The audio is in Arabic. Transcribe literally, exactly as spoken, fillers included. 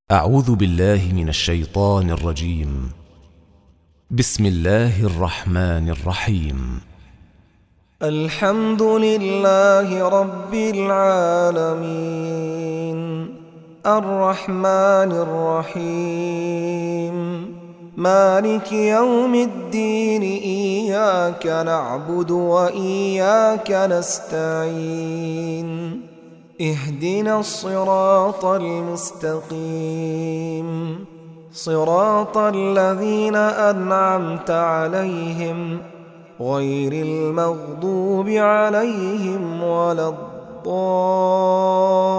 أعوذ بالله من الشيطان الرجيم. بسم الله الرحمن الرحيم. الحمد لله رب العالمين، الرحمن الرحيم، مالك يوم الدين. إياك نعبد وإياك نستعين، اهدنا الصراط المستقيم، صراط الذين أنعمت عليهم غير المغضوب عليهم ولا الضالين.